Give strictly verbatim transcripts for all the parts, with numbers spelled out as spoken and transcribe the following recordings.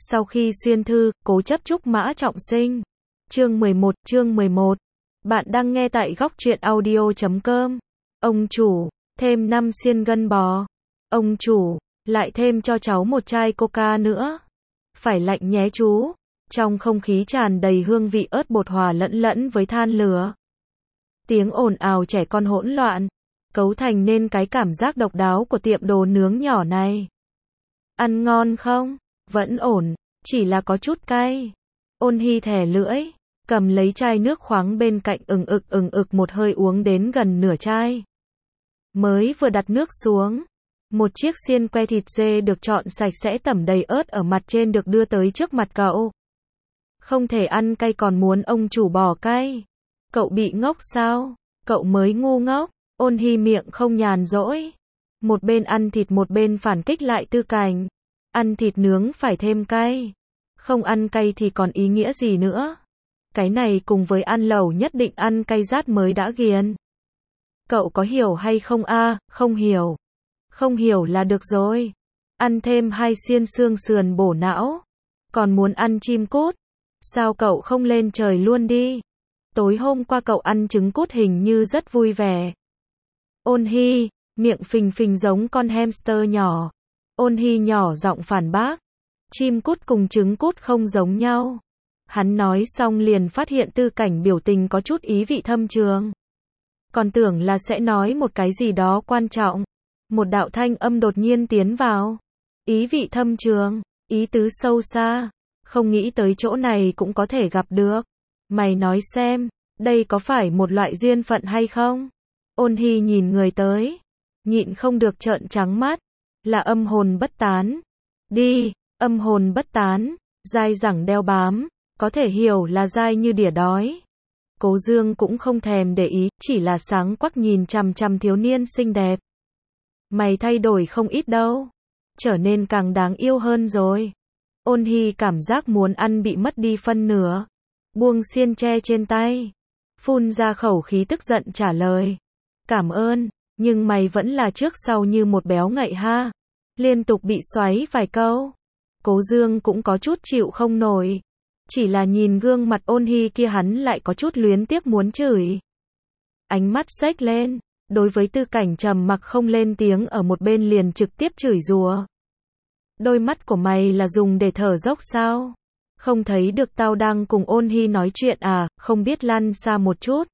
Sau khi xuyên thư, cố chấp chúc Mã Trọng Sinh. Chương mười một, chương mười một. Bạn đang nghe tại góc truyện audio chấm com. Ông chủ, thêm năm xiên gân bò. Ông chủ, lại thêm cho cháu một chai coca nữa. Phải lạnh nhé chú. Trong không khí tràn đầy hương vị ớt bột hòa lẫn lẫn với than lửa. Tiếng ồn ào trẻ con hỗn loạn, cấu thành nên cái cảm giác độc đáo của tiệm đồ nướng nhỏ này. Ăn ngon không? Vẫn ổn, chỉ là có chút cay. Ôn Hy thè lưỡi, cầm lấy chai nước khoáng bên cạnh ừng ực ừng ực một hơi uống đến gần nửa chai. Mới vừa đặt nước xuống, một chiếc xiên que thịt dê được trọn sạch sẽ tẩm đầy ớt ở mặt trên được đưa tới trước mặt cậu. Không thể ăn cay còn muốn ông chủ bỏ cay. Cậu bị ngốc sao? Cậu mới ngu ngốc. Ôn Hy miệng không nhàn rỗi. Một bên ăn thịt một bên phản kích lại Tư Cảnh. Ăn thịt nướng phải thêm cay. Không ăn cay thì còn ý nghĩa gì nữa. Cái này cùng với ăn lẩu nhất định ăn cay rát mới đã ghiền. Cậu có hiểu hay không a? À? Không hiểu. Không hiểu là được rồi. Ăn thêm hai xiên xương sườn bổ não. Còn muốn ăn chim cút. Sao cậu không lên trời luôn đi? Tối hôm qua cậu ăn trứng cút hình như rất vui vẻ. Ôn Hy, miệng phình phình giống con hamster nhỏ. Ôn Hy nhỏ giọng phản bác. Chim cút cùng trứng cút không giống nhau. Hắn nói xong liền phát hiện Tư Cảnh biểu tình có chút ý vị thâm trường. Còn tưởng là sẽ nói một cái gì đó quan trọng. Một đạo thanh âm đột nhiên tiến vào. Ý vị thâm trường, ý tứ sâu xa. Không nghĩ tới chỗ này cũng có thể gặp được. Mày nói xem, đây có phải một loại duyên phận hay không? Ôn Hy nhìn người tới, nhịn không được trợn trắng mắt. Là âm hồn bất tán. Đi, âm hồn bất tán, dai dẳng đeo bám, có thể hiểu là dai như đỉa đói. Cố Dương cũng không thèm để ý, chỉ là sáng quắc nhìn chằm chằm thiếu niên xinh đẹp. Mày thay đổi không ít đâu, trở nên càng đáng yêu hơn rồi. Ôn Hy cảm giác muốn ăn bị mất đi phân nửa. Buông xiên tre trên tay, phun ra khẩu khí tức giận trả lời. Cảm ơn, nhưng mày vẫn là trước sau như một béo ngậy ha. Liên tục bị xoáy vài câu. Cố Dương cũng có chút chịu không nổi. Chỉ là nhìn gương mặt Ôn Hy kia hắn lại có chút luyến tiếc muốn chửi. Ánh mắt xếch lên, đối với Tư Cảnh trầm mặc không lên tiếng ở một bên liền trực tiếp chửi rủa. Đôi mắt của mày là dùng để thở dốc sao? Không thấy được tao đang cùng Ôn Hy nói chuyện à, không biết lăn xa một chút.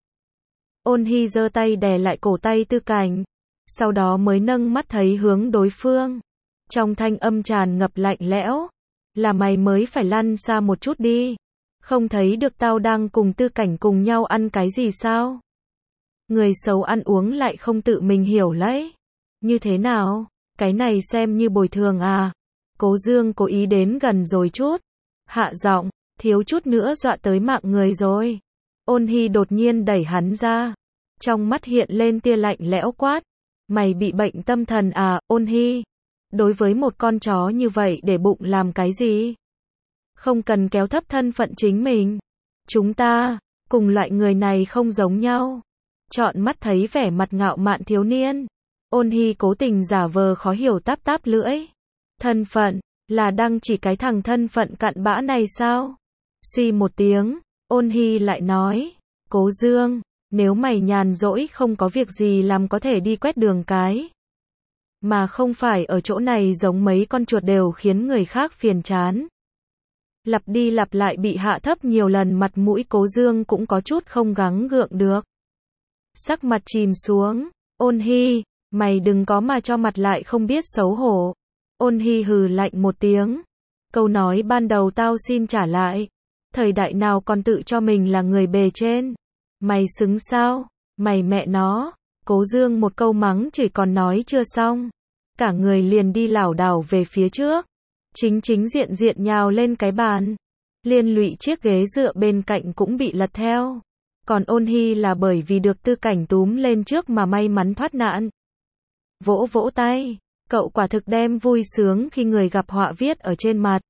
Ôn Hy giơ tay đè lại cổ tay Tư Cảnh, sau đó mới nâng mắt thấy hướng đối phương. Trong thanh âm tràn ngập lạnh lẽo, là mày mới phải lăn xa một chút đi. Không thấy được tao đang cùng Tư Cảnh cùng nhau ăn cái gì sao? Người xấu ăn uống lại không tự mình hiểu lấy. Như thế nào? Cái này xem như bồi thường à? Cố Dương cố ý đến gần rồi chút. Hạ giọng, thiếu chút nữa dọa tới mạng người rồi. Ôn Hy đột nhiên đẩy hắn ra. Trong mắt hiện lên tia lạnh lẽo quát. Mày bị bệnh tâm thần à, Ôn Hy? Đối với một con chó như vậy để bụng làm cái gì? Không cần kéo thấp thân phận chính mình. Chúng ta, cùng loại người này không giống nhau. Trọn mắt thấy vẻ mặt ngạo mạn thiếu niên. Ôn Hy cố tình giả vờ khó hiểu táp táp lưỡi. Thân phận, là đang chỉ cái thằng thân phận cặn bã này sao? Suy một tiếng, Ôn Hy lại nói. Cố Dương, nếu mày nhàn rỗi không có việc gì làm có thể đi quét đường cái. Mà không phải ở chỗ này giống mấy con chuột đều khiến người khác phiền chán. Lặp đi lặp lại bị hạ thấp nhiều lần mặt mũi Cố Dương cũng có chút không gắng gượng được. Sắc mặt chìm xuống. Ôn Hy, mày đừng có mà cho mặt lại không biết xấu hổ. Ôn Hy hừ lạnh một tiếng. Câu nói ban đầu tao xin trả lại. Thời đại nào còn tự cho mình là người bề trên. Mày xứng sao? Mày mẹ nó. Cố Dương một câu mắng chửi còn nói chưa xong. Cả người liền đi lảo đảo về phía trước. Chính chính diện diện nhào lên cái bàn. Liên lụy chiếc ghế dựa bên cạnh cũng bị lật theo. Còn Ôn Hy là bởi vì được Tư Cảnh túm lên trước mà may mắn thoát nạn. Vỗ vỗ tay. Cậu quả thực đem vui sướng khi người gặp họa viết ở trên mặt.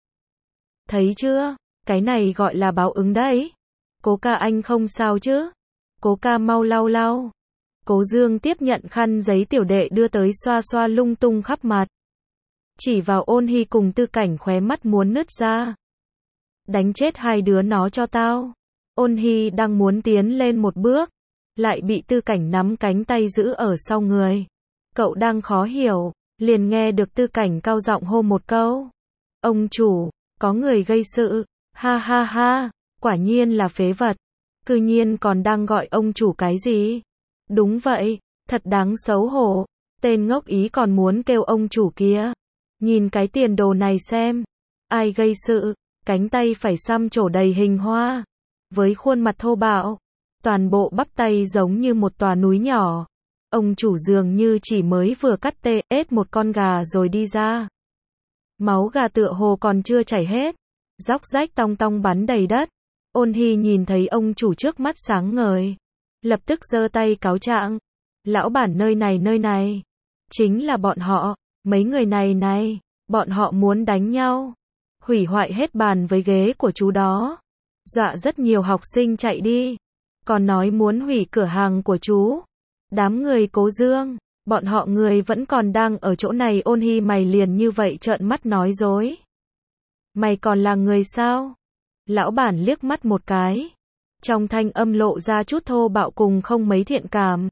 Thấy chưa? Cái này gọi là báo ứng đấy. Cố ca anh không sao chứ? Cố ca mau lau lau. Cố Dương tiếp nhận khăn giấy tiểu đệ đưa tới xoa xoa lung tung khắp mặt. chỉ vào Ôn Hy cùng Tư Cảnh khóe mắt muốn nứt ra. Đánh chết hai đứa nó cho tao. Ôn Hy đang muốn tiến lên một bước, lại bị Tư Cảnh nắm cánh tay giữ ở sau người. Cậu đang khó hiểu, liền nghe được Tư Cảnh cao giọng hô một câu. Ông chủ, có người gây sự, ha ha ha, quả nhiên là phế vật. Cư nhiên còn đang gọi ông chủ cái gì? Đúng vậy, thật đáng xấu hổ, tên ngốc ý còn muốn kêu ông chủ kia. Nhìn cái tiền đồ này xem, ai gây sự, cánh tay phải xăm trổ đầy hình hoa, với khuôn mặt thô bạo, toàn bộ bắp tay giống như một tòa núi nhỏ. Ông chủ dường như chỉ mới vừa cắt tê ết một con gà rồi đi ra. Máu gà tựa hồ còn chưa chảy hết, róc rách tong tong bắn đầy đất. Ôn Hy nhìn thấy ông chủ trước mắt sáng ngời, lập tức giơ tay cáo trạng. Lão bản nơi này nơi này, chính là bọn họ, mấy người này này, bọn họ muốn đánh nhau, hủy hoại hết bàn với ghế của chú đó, dọa rất nhiều học sinh chạy đi, còn nói muốn hủy cửa hàng của chú. Đám người Cố Dương, bọn họ người vẫn còn đang ở chỗ này. Ôn Hy mày liền như vậy trợn mắt nói dối. Mày còn là người sao? Lão bản liếc mắt một cái, trong thanh âm lộ ra chút thô bạo cùng không mấy thiện cảm.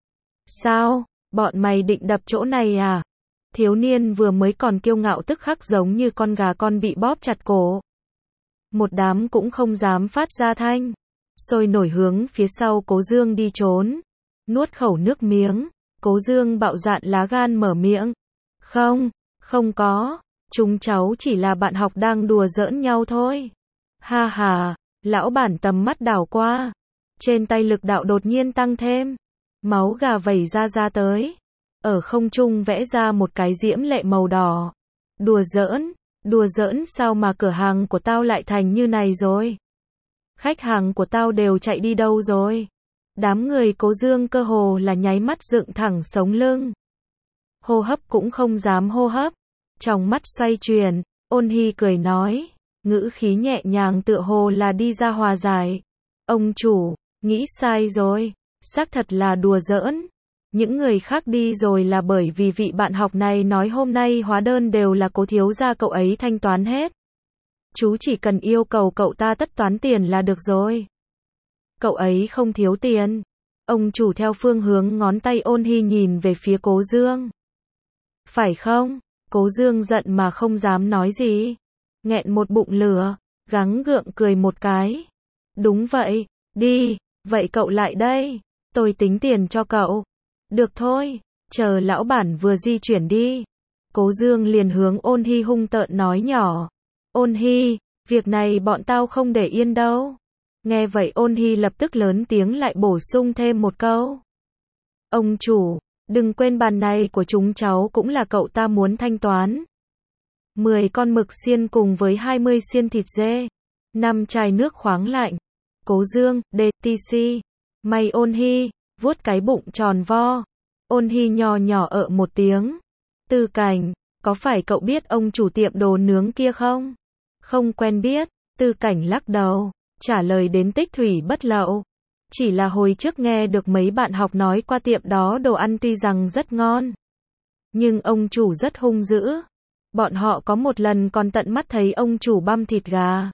Sao, bọn mày định đập chỗ này à? Thiếu niên vừa mới còn kiêu ngạo tức khắc giống như con gà con bị bóp chặt cổ. Một đám cũng không dám phát ra thanh, sôi nổi hướng phía sau Cố Dương đi trốn. Nuốt khẩu nước miếng, Cố Dương bạo dạn lá gan mở miệng. Không, không có, chúng cháu chỉ là bạn học đang đùa giỡn nhau thôi. Ha ha, lão bản tầm mắt đảo qua, trên tay lực đạo đột nhiên tăng thêm, máu gà vẩy ra ra tới, ở không trung vẽ ra một cái diễm lệ màu đỏ. Đùa giỡn, đùa giỡn sao mà cửa hàng của tao lại thành như này rồi? Khách hàng của tao đều chạy đi đâu rồi? Đám người Cố Dương cơ hồ là nháy mắt dựng thẳng sống lưng. Hô hấp cũng không dám hô hấp, trong mắt xoay chuyển. Ôn Hy cười nói, ngữ khí nhẹ nhàng tựa hồ là đi ra hòa giải. Ông chủ, nghĩ sai rồi, xác thật là đùa giỡn. Những người khác đi rồi là bởi vì vị bạn học này nói hôm nay hóa đơn đều là Cố thiếu gia cậu ấy thanh toán hết. Chú chỉ cần yêu cầu cậu ta tất toán tiền là được rồi. Cậu ấy không thiếu tiền. Ông chủ theo phương hướng ngón tay Ôn Hy nhìn về phía Cố Dương. Phải không? Cố Dương giận mà không dám nói gì. Nghẹn một bụng lửa, gắng gượng cười một cái. Đúng vậy, đi, vậy cậu lại đây, tôi tính tiền cho cậu. Được thôi, chờ lão bản vừa di chuyển đi. Cố Dương liền hướng Ôn Hy hung tợn nói nhỏ. Ôn Hy, việc này bọn tao không để yên đâu. Nghe vậy Ôn Hy lập tức lớn tiếng lại bổ sung thêm một câu. Ông chủ, đừng quên bàn này của chúng cháu cũng là cậu ta muốn thanh toán. mười con mực xiên cùng với hai mươi xiên thịt dê. năm chai nước khoáng lạnh. Cố Dương, đê tê xê. Mày Ôn Hy, vuốt cái bụng tròn vo. Ôn Hy nhỏ nhỏ ợ một tiếng. Tư Cảnh, có phải cậu biết ông chủ tiệm đồ nướng kia không? Không quen biết. Tư Cảnh lắc đầu, trả lời đến Tích Thủy Bất Lậu. Chỉ là hồi trước nghe được mấy bạn học nói qua tiệm đó đồ ăn tuy rằng rất ngon, nhưng ông chủ rất hung dữ. Bọn họ có một lần còn tận mắt thấy ông chủ băm thịt gà.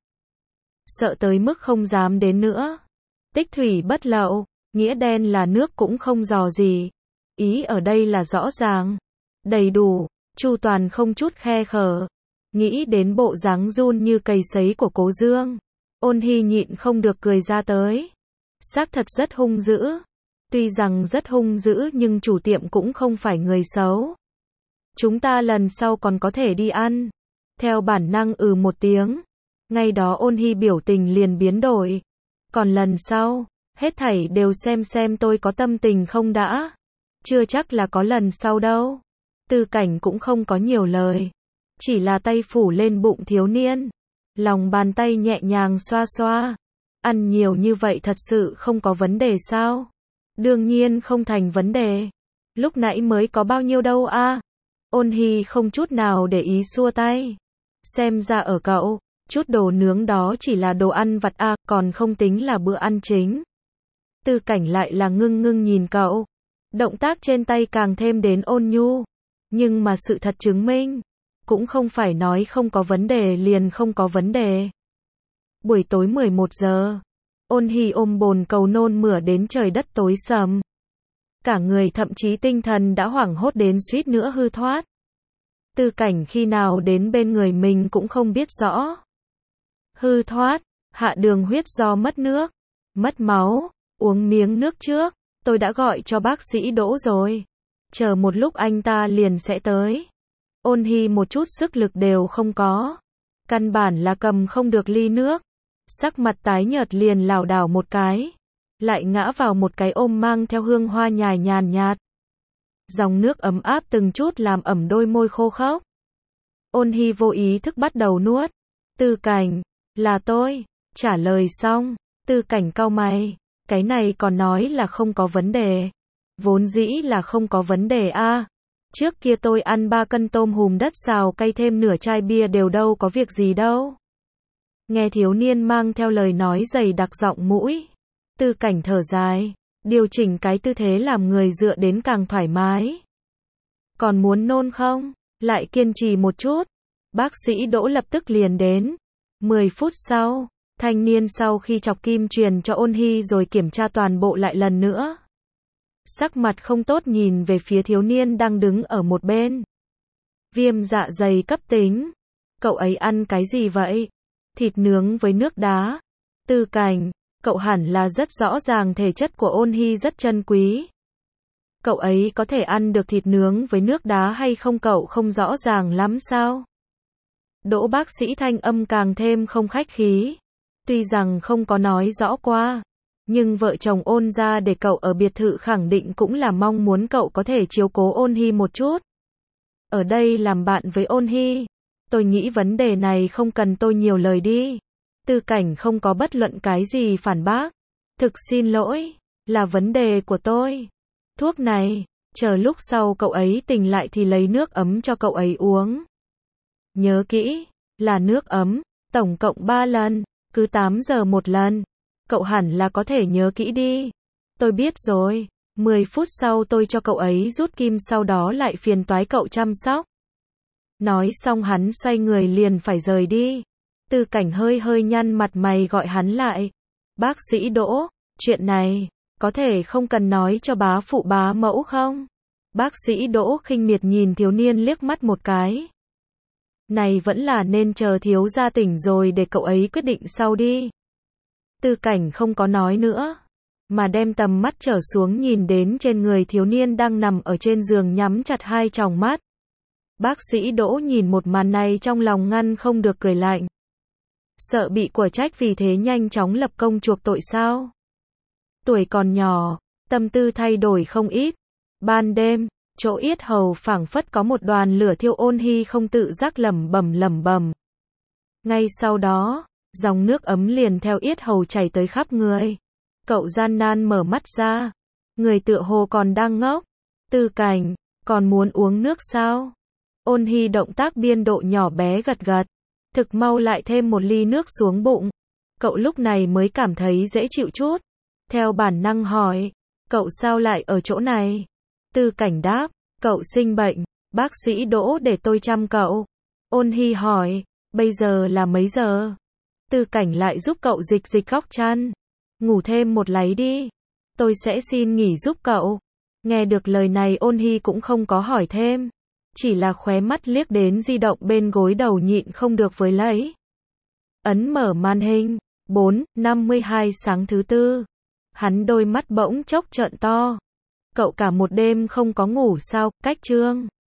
Sợ tới mức không dám đến nữa. Tích Thủy Bất Lậu, nghĩa đen là nước cũng không dò gì. Ý ở đây là rõ ràng, đầy đủ, chu toàn không chút khe khở. Nghĩ đến bộ dáng run như cầy sấy của Cố Dương, Ôn Hy nhịn không được cười ra tới. Xác thật rất hung dữ. Tuy rằng rất hung dữ nhưng chủ tiệm cũng không phải người xấu. Chúng ta lần sau còn có thể đi ăn. Theo bản năng ừ một tiếng. Ngay đó Ôn Hy biểu tình liền biến đổi. Còn lần sau, hết thảy đều xem xem tôi có tâm tình không đã. Chưa chắc là có lần sau đâu. Tư Cảnh cũng không có nhiều lời, chỉ là tay phủ lên bụng thiếu niên, lòng bàn tay nhẹ nhàng xoa xoa. Ăn nhiều như vậy thật sự không có vấn đề sao? Đương nhiên không thành vấn đề. Lúc nãy mới có bao nhiêu đâu a? À? Ôn Hy không chút nào để ý xua tay. Xem ra ở cậu, chút đồ nướng đó chỉ là đồ ăn vặt a, à, còn không tính là bữa ăn chính. Tư Cảnh lại là ngưng ngưng nhìn cậu. Động tác trên tay càng thêm đến ôn nhu. Nhưng mà sự thật chứng minh, cũng không phải nói không có vấn đề liền không có vấn đề. Buổi tối mười một giờ, Ôn Hy ôm bồn cầu nôn mửa đến trời đất tối sầm. Cả người thậm chí tinh thần đã hoảng hốt đến suýt nữa hư thoát. Tư Cảnh khi nào đến bên người mình cũng không biết rõ. Hư thoát, hạ đường huyết do mất nước, mất máu, uống miếng nước trước, tôi đã gọi cho bác sĩ Đỗ rồi. Chờ một lúc anh ta liền sẽ tới. Ôn Hy một chút sức lực đều không có. Căn bản là cầm không được ly nước. Sắc mặt tái nhợt liền lảo đảo một cái. Lại ngã vào một cái ôm mang theo hương hoa nhài nhàn nhạt. Dòng nước ấm áp từng chút làm ẩm đôi môi khô khốc. Ôn Hy vô ý thức bắt đầu nuốt. Tư Cảnh, là tôi. Trả lời xong, Tư Cảnh cau mày. Cái này còn nói là không có vấn đề. Vốn dĩ là không có vấn đề a. À. Trước kia tôi ăn ba cân tôm hùm đất xào cay thêm nửa chai bia đều đâu có việc gì đâu. Nghe thiếu niên mang theo lời nói dày đặc giọng mũi. Tư Cảnh thở dài, điều chỉnh cái tư thế làm người dựa đến càng thoải mái. Còn muốn nôn không? Lại kiên trì một chút. Bác sĩ Đỗ lập tức liền đến. mười phút sau, thanh niên sau khi chọc kim truyền cho Ôn Hy rồi kiểm tra toàn bộ lại lần nữa. Sắc mặt không tốt nhìn về phía thiếu niên đang đứng ở một bên. Viêm dạ dày cấp tính. Cậu ấy ăn cái gì vậy? Thịt nướng với nước đá. Tư Cảnh, cậu hẳn là rất rõ ràng thể chất của Ôn Hy rất chân quý. Cậu ấy có thể ăn được thịt nướng với nước đá hay không cậu không rõ ràng lắm sao? Đỗ bác sĩ thanh âm càng thêm không khách khí. Tuy rằng không có nói rõ qua, nhưng vợ chồng Ôn gia để cậu ở biệt thự khẳng định cũng là mong muốn cậu có thể chiếu cố Ôn Hy một chút. Ở đây làm bạn với Ôn Hy, tôi nghĩ vấn đề này không cần tôi nhiều lời đi. Tư Cảnh không có bất luận cái gì phản bác. Thực xin lỗi, là vấn đề của tôi. Thuốc này, chờ lúc sau cậu ấy tỉnh lại thì lấy nước ấm cho cậu ấy uống. Nhớ kỹ, là nước ấm, tổng cộng ba lần, cứ tám giờ một lần. Cậu hẳn là có thể nhớ kỹ đi. Tôi biết rồi, mười phút sau tôi cho cậu ấy rút kim sau đó lại phiền toái cậu chăm sóc. Nói xong hắn xoay người liền phải rời đi. Tư Cảnh hơi hơi nhăn mặt mày gọi hắn lại. Bác sĩ Đỗ, chuyện này, có thể không cần nói cho bá phụ bá mẫu không? Bác sĩ Đỗ khinh miệt nhìn thiếu niên liếc mắt một cái. Này vẫn là nên chờ thiếu gia tỉnh rồi để cậu ấy quyết định sau đi. Tư Cảnh không có nói nữa, mà đem tầm mắt trở xuống nhìn đến trên người thiếu niên đang nằm ở trên giường nhắm chặt hai tròng mắt. Bác sĩ Đỗ nhìn một màn này trong lòng ngăn không được cười lạnh. Sợ bị của trách vì thế nhanh chóng lập công chuộc tội sao? Tuổi còn nhỏ, tâm tư thay đổi không ít. Ban đêm, chỗ yết hầu phảng phất có một đoàn lửa thiêu. Ôn Hy không tự giác lẩm bẩm lẩm bẩm. Ngay sau đó, dòng nước ấm liền theo yết hầu chảy tới khắp người. Cậu gian nan mở mắt ra, người tựa hồ còn đang ngốc. Tư Cảnh, còn muốn uống nước sao? Ôn Hy động tác biên độ nhỏ bé gật gật, thực mau lại thêm một ly nước xuống bụng. Cậu lúc này mới cảm thấy dễ chịu chút. Theo bản năng hỏi, cậu sao lại ở chỗ này? Tư Cảnh đáp, cậu sinh bệnh, bác sĩ Đỗ để tôi chăm cậu. Ôn Hy hỏi, bây giờ là mấy giờ? Tư Cảnh lại giúp cậu dịch dịch góc chăn. Ngủ thêm một láy đi, tôi sẽ xin nghỉ giúp cậu. Nghe được lời này Ôn Hy cũng không có hỏi thêm, chỉ là khóe mắt liếc đến di động bên gối đầu nhịn không được với lấy. Ấn mở màn hình, bốn năm mươi hai sáng thứ tư. Hắn đôi mắt bỗng chốc trợn to. Cậu cả một đêm không có ngủ sao? Cách chương